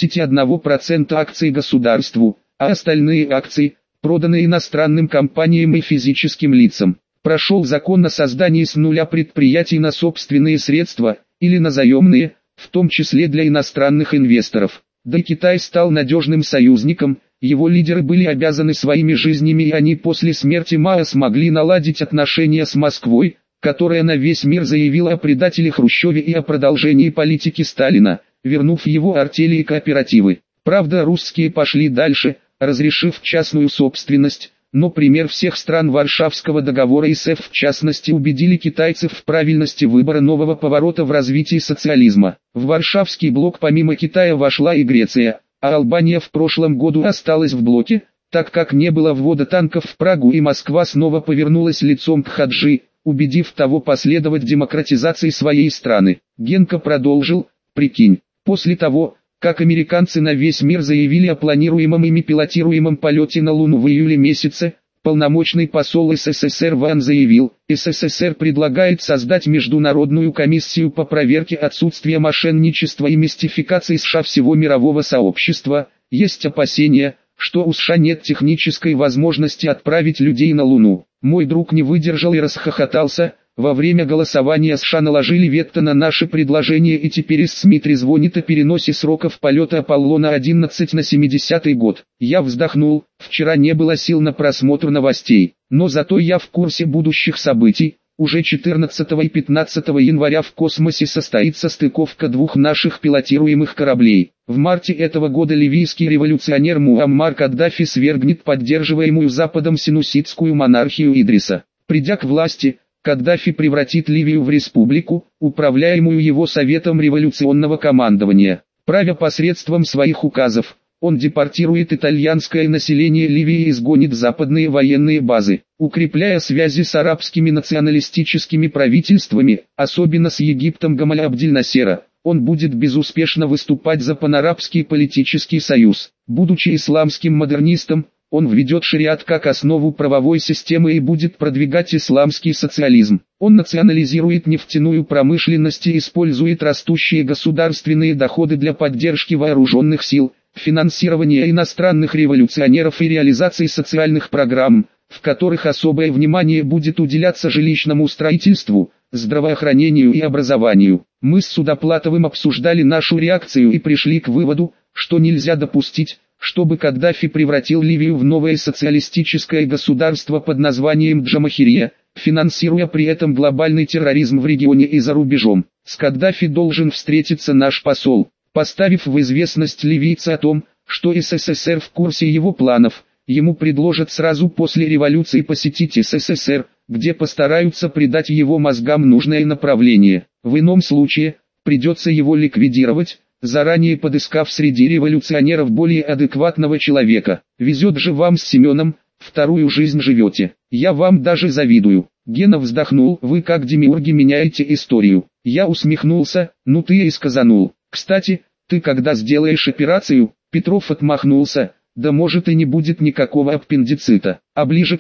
51% акций государству, а остальные акции проданы иностранным компаниям и физическим лицам. Прошел закон о создании с нуля предприятий на собственные средства, или на заемные, в том числе для иностранных инвесторов. Да и Китай стал надежным союзником, его лидеры были обязаны своими жизнями, и они после смерти Мао смогли наладить отношения с Москвой, которая на весь мир заявила о предателе Хрущеве и о продолжении политики Сталина, вернув его артели и кооперативы. Правда, русские пошли дальше, разрешив частную собственность, но пример всех стран Варшавского договора и СЭФ в частности убедили китайцев в правильности выбора нового поворота в развитии социализма. В Варшавский блок помимо Китая вошла и Греция, а Албания в прошлом году осталась в блоке, так как не было ввода танков в Прагу, и Москва снова повернулась лицом к Хаджи, убедив того последовать демократизации своей страны. Генка продолжил: прикинь, после того, как американцы на весь мир заявили о планируемом ими пилотируемом полете на Луну в июле месяце, полномочный посол СССР Ван заявил: СССР предлагает создать международную комиссию по проверке отсутствия мошенничества и мистификации США всего мирового сообщества. Есть опасения, что у США нет технической возможности отправить людей на Луну. Мой друг не выдержал и расхохотался. Во время голосования США наложили вето на наше предложение, и теперь из СМИ трезвонит о переносе сроков полета Аполлона-11 на 70-й год. Я вздохнул, вчера не было сил на просмотр новостей, но зато я в курсе будущих событий. Уже 14 и 15 января в космосе состоится стыковка 2 наших пилотируемых кораблей. В марте этого года ливийский революционер Муаммар Каддафи свергнет поддерживаемую Западом синуситскую монархию Идриса. Придя к власти, Каддафи превратит Ливию в республику, управляемую его Советом революционного командования. Правя посредством своих указов, он депортирует итальянское население Ливии и изгонит западные военные базы, укрепляя связи с арабскими националистическими правительствами, особенно с Египтом Гамаля Абдель-Насера. Он будет безуспешно выступать за панарабский политический союз. Будучи исламским модернистом, он введет шариат как основу правовой системы и будет продвигать исламский социализм. Он национализирует нефтяную промышленность и использует растущие государственные доходы для поддержки вооруженных сил, финансирования иностранных революционеров и реализации социальных программ, в которых особое внимание будет уделяться жилищному строительству, здравоохранению и образованию. Мы с Судоплатовым обсуждали нашу реакцию и пришли к выводу, что нельзя допустить, чтобы Каддафи превратил Ливию в новое социалистическое государство под названием Джамахирия, финансируя при этом глобальный терроризм в регионе и за рубежом. С Каддафи должен встретиться наш посол, поставив в известность ливийца о том, что СССР в курсе его планов. Ему предложат сразу после революции посетить СССР, где постараются придать его мозгам нужное направление. В ином случае, придется его ликвидировать, заранее подыскав среди революционеров более адекватного человека. Везет же вам с Семеном, вторую жизнь живете. Я вам даже завидую. Гена вздохнул. Вы как демиурги меняете историю. Я усмехнулся. Ну ты и сказанул. Кстати, ты когда сделаешь операцию? Петров отмахнулся. Да может и не будет никакого аппендицита, а ближе к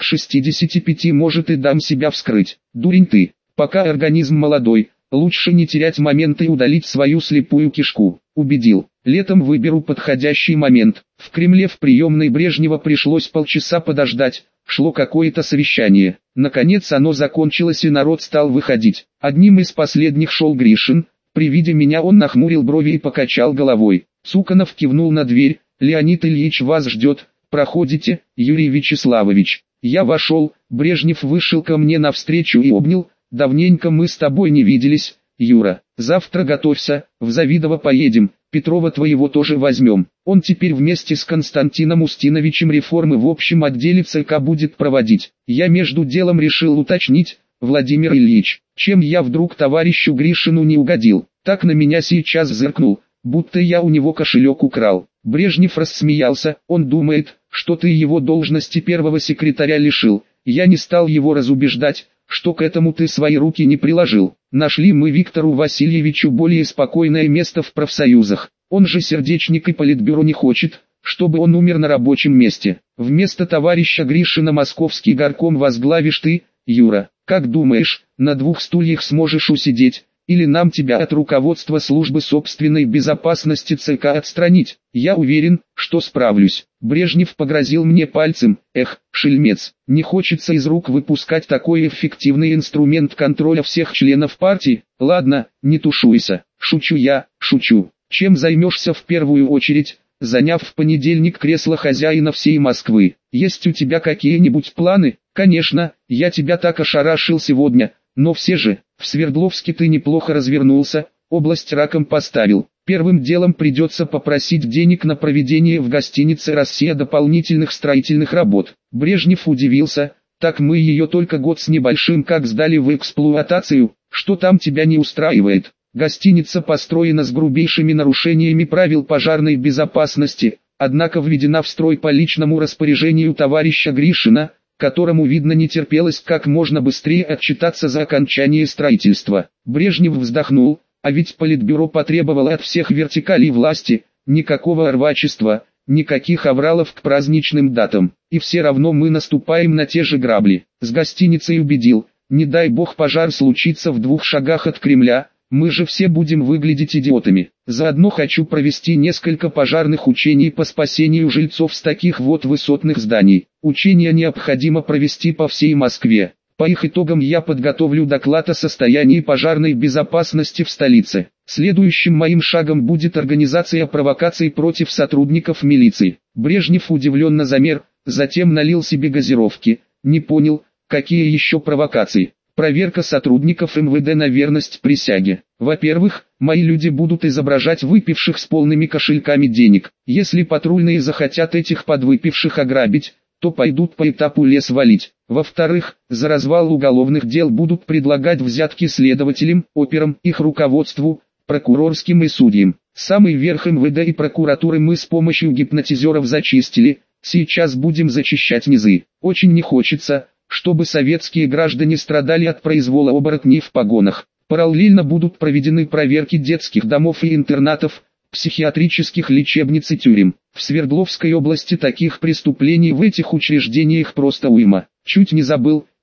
65 может и дам себя вскрыть. Дурень ты, пока организм молодой, лучше не терять момент и удалить свою слепую кишку. Убедил, летом выберу подходящий момент. В Кремле в приемной Брежнева пришлось полчаса подождать, шло какое-то совещание. Наконец оно закончилось и народ стал выходить. Одним из последних шел Гришин. При виде меня он нахмурил брови и покачал головой. Цуканов кивнул на дверь. «Леонид Ильич вас ждет, проходите, Юрий Вячеславович». Я вошел, Брежнев вышел ко мне навстречу и обнял. «Давненько мы с тобой не виделись, Юра. Завтра готовься, в Завидово поедем, Петрова твоего тоже возьмем. Он теперь вместе с Константином Устиновичем реформы в общем отделе ЦК будет проводить». Я между делом решил уточнить: «Владимир Ильич, чем я вдруг товарищу Гришину не угодил? Так на меня сейчас зыркнул, будто я у него кошелек украл». Брежнев рассмеялся. «Он думает, что ты его должности первого секретаря лишил. Я не стал его разубеждать, что к этому ты свои руки не приложил. Нашли мы Виктору Васильевичу более спокойное место в профсоюзах. Он же сердечник и политбюро не хочет, чтобы он умер на рабочем месте. Вместо товарища Гришина московский горком возглавишь ты, Юра. Как думаешь, на двух стульях сможешь усидеть? Или нам тебя от руководства службы собственной безопасности ЦК отстранить? Я уверен, что справлюсь». Брежнев погрозил мне пальцем. «Эх, шельмец, не хочется из рук выпускать такой эффективный инструмент контроля всех членов партии. Ладно, не тушуйся. Шучу я, шучу. Чем займешься в первую очередь, заняв в понедельник кресло хозяина всей Москвы? Есть у тебя какие-нибудь планы?» «Конечно, я тебя так ошарашил сегодня. Но все же, в Свердловске ты неплохо развернулся, область раком поставил. Первым делом придется попросить денег на проведение в гостинице «Россия» дополнительных строительных работ». Брежнев удивился: «Так мы ее только год с небольшим как сдали в эксплуатацию, что там тебя не устраивает?» Гостиница построена с грубейшими нарушениями правил пожарной безопасности, однако введена в строй по личному распоряжению товарища Гришина, которому, видно, не терпелось как можно быстрее отчитаться за окончание строительства. Брежнев вздохнул: «А ведь Политбюро потребовало от всех вертикалей власти, никакого рвачества, никаких авралов к праздничным датам, и все равно мы наступаем на те же грабли». С гостиницей убедил: «Не дай бог пожар случится в 2 шагах от Кремля, мы же все будем выглядеть идиотами. Заодно хочу провести несколько пожарных учений по спасению жильцов с таких вот высотных зданий. Учения необходимо провести по всей Москве. По их итогам я подготовлю доклад о состоянии пожарной безопасности в столице. Следующим моим шагом будет организация провокаций против сотрудников милиции». Брежнев удивленно замер, затем налил себе газировки. «Не понял, какие еще провокации?» «Проверка сотрудников МВД на верность присяге. Во-первых, мои люди будут изображать выпивших с полными кошельками денег. Если патрульные захотят этих подвыпивших ограбить, то пойдут по этапу лес валить. Во-вторых, за развал уголовных дел будут предлагать взятки следователям, операм, их руководству, прокурорским и судьям. Самый верх МВД и прокуратуры мы с помощью гипнотизеров зачистили, сейчас будем зачищать низы. Очень не хочется, чтобы советские граждане страдали от произвола оборотней в погонах. Параллельно будут проведены проверки детских домов и интернатов, психиатрических лечебниц и тюрем. В Свердловской области таких преступлений в этих учреждениях просто уйма. Чуть не забыл,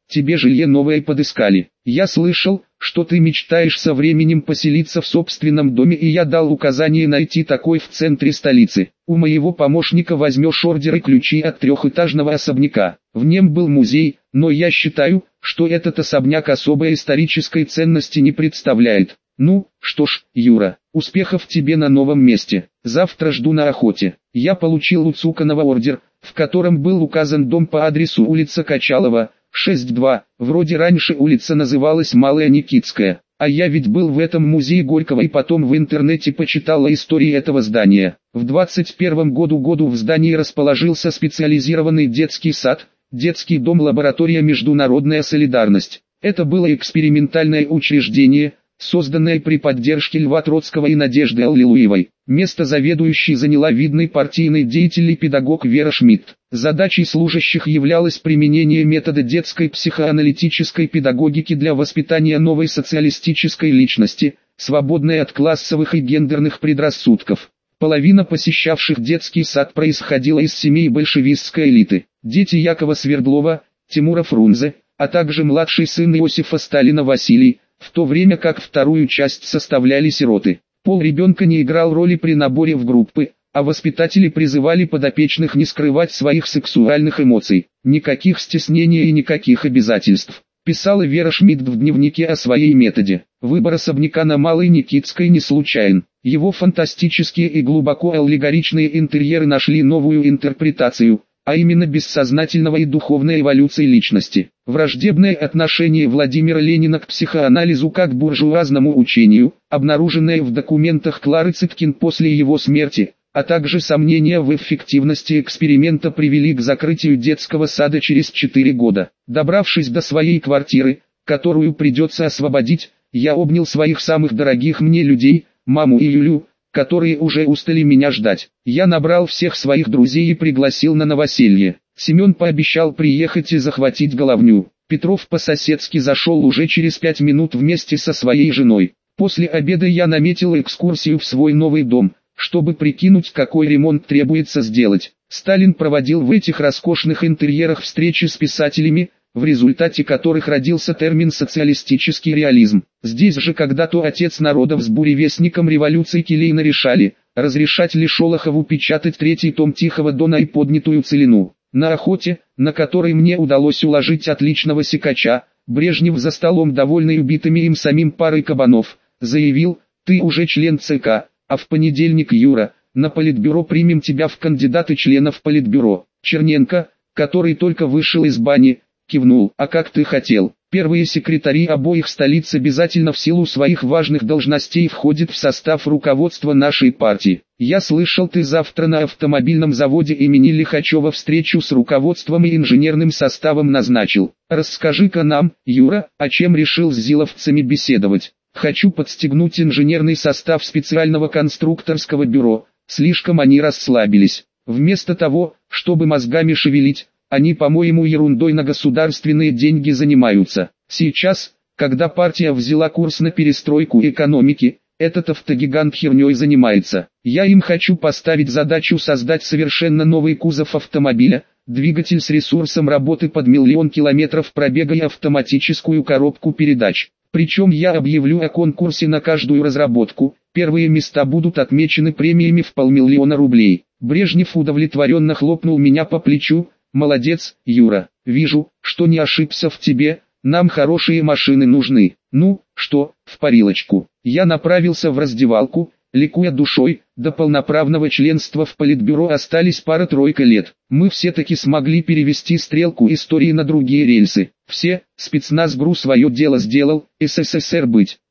тебе жилье новое подыскали. Я слышал, что ты мечтаешь со временем поселиться в собственном доме, и я дал указание найти такой в центре столицы. У моего помощника возьмешь ордер и ключи от трехэтажного особняка. В нем был музей, но я считаю, что этот особняк особой исторической ценности не представляет. Ну, что ж, Юра, успехов тебе на новом месте. Завтра жду на охоте. Я получил у Цуканова ордер, в котором был указан дом по адресу улица Качалова, 6-2, вроде раньше улица называлась Малая Никитская. А я ведь был в этом музее Горького и потом в интернете почитал о истории этого здания. В 21 году в здании расположился специализированный детский сад, детский дом-лаборатория «Международная солидарность». Это было экспериментальное учреждение, созданное при поддержке Льва Троцкого и Надежды Аллилуевой. Место заведующей заняла видный партийный деятель и педагог Вера Шмидт. Задачей служащих являлось применение метода детской психоаналитической педагогики для воспитания новой социалистической личности, свободной от классовых и гендерных предрассудков. Половина посещавших детский сад происходила из семей большевистской элиты. Дети Якова Свердлова, Тимура Фрунзе, а также младший сын Иосифа Сталина Василий, в то время как вторую часть составляли сироты. Пол ребенка не играл роли при наборе в группы, а воспитатели призывали подопечных не скрывать своих сексуальных эмоций. Никаких стеснений и никаких обязательств. Писала Вера Шмидт в дневнике о своей методе. Выбор особняка на Малой Никитской не случайен. Его фантастические и глубоко аллегоричные интерьеры нашли новую интерпретацию, а именно бессознательного и духовной эволюции личности. Враждебное отношение Владимира Ленина к психоанализу как к буржуазному учению, обнаруженное в документах Клары Цыткин после его смерти, а также сомнения в эффективности эксперимента привели к закрытию детского сада через 4 года. Добравшись до своей квартиры, которую придется освободить, я обнял своих самых дорогих мне людей, маму и Юлю, которые уже устали меня ждать. Я набрал всех своих друзей и пригласил на новоселье. Семен пообещал приехать и захватить головню. Петров по-соседски зашел уже через 5 минут вместе со своей женой. После обеда я наметил экскурсию в свой новый дом, чтобы прикинуть, какой ремонт требуется сделать. Сталин проводил в этих роскошных интерьерах встречи с писателями, в результате которых родился термин «социалистический реализм». Здесь же когда-то отец народов с буревестником революции келейно решали, разрешать ли Шолохову печатать 3-й том «Тихого Дона» и «Поднятую целину». На охоте, на которой мне удалось уложить отличного сикача, Брежнев за столом, довольный убитыми им самим парой кабанов, заявил: «Ты уже член ЦК, а в понедельник, Юра, на Политбюро примем тебя в кандидаты членов Политбюро». Черненко, который только вышел из бани, кивнул: «А как ты хотел?» Первые секретари обоих столиц обязательно в силу своих важных должностей входят в состав руководства нашей партии. Я слышал, ты завтра на автомобильном заводе имени Лихачева встречу с руководством и инженерным составом назначил. Расскажи-ка нам, Юра, о чем решил с зиловцами беседовать. Хочу подстегнуть инженерный состав специального конструкторского бюро, слишком они расслабились. Вместо того, чтобы мозгами шевелить, они, по-моему, ерундой на государственные деньги занимаются. Сейчас, когда партия взяла курс на перестройку экономики, этот автогигант херней занимается. Я им хочу поставить задачу создать совершенно новый кузов автомобиля, двигатель с ресурсом работы под 1 000 000 километров пробега и автоматическую коробку передач. Причем я объявлю о конкурсе на каждую разработку, первые места будут отмечены премиями в 500 000 рублей. Брежнев удовлетворенно хлопнул меня по плечу: «Молодец, Юра, вижу, что не ошибся в тебе, нам хорошие машины нужны». Ну, что, в парилочку. Я направился в раздевалку, ликуя душой, до полноправного членства в Политбюро остались пара-тройка лет. Мы все-таки смогли перевести стрелку истории на другие рельсы. Все, спецназ ГРУ свое дело сделал, СССР быть.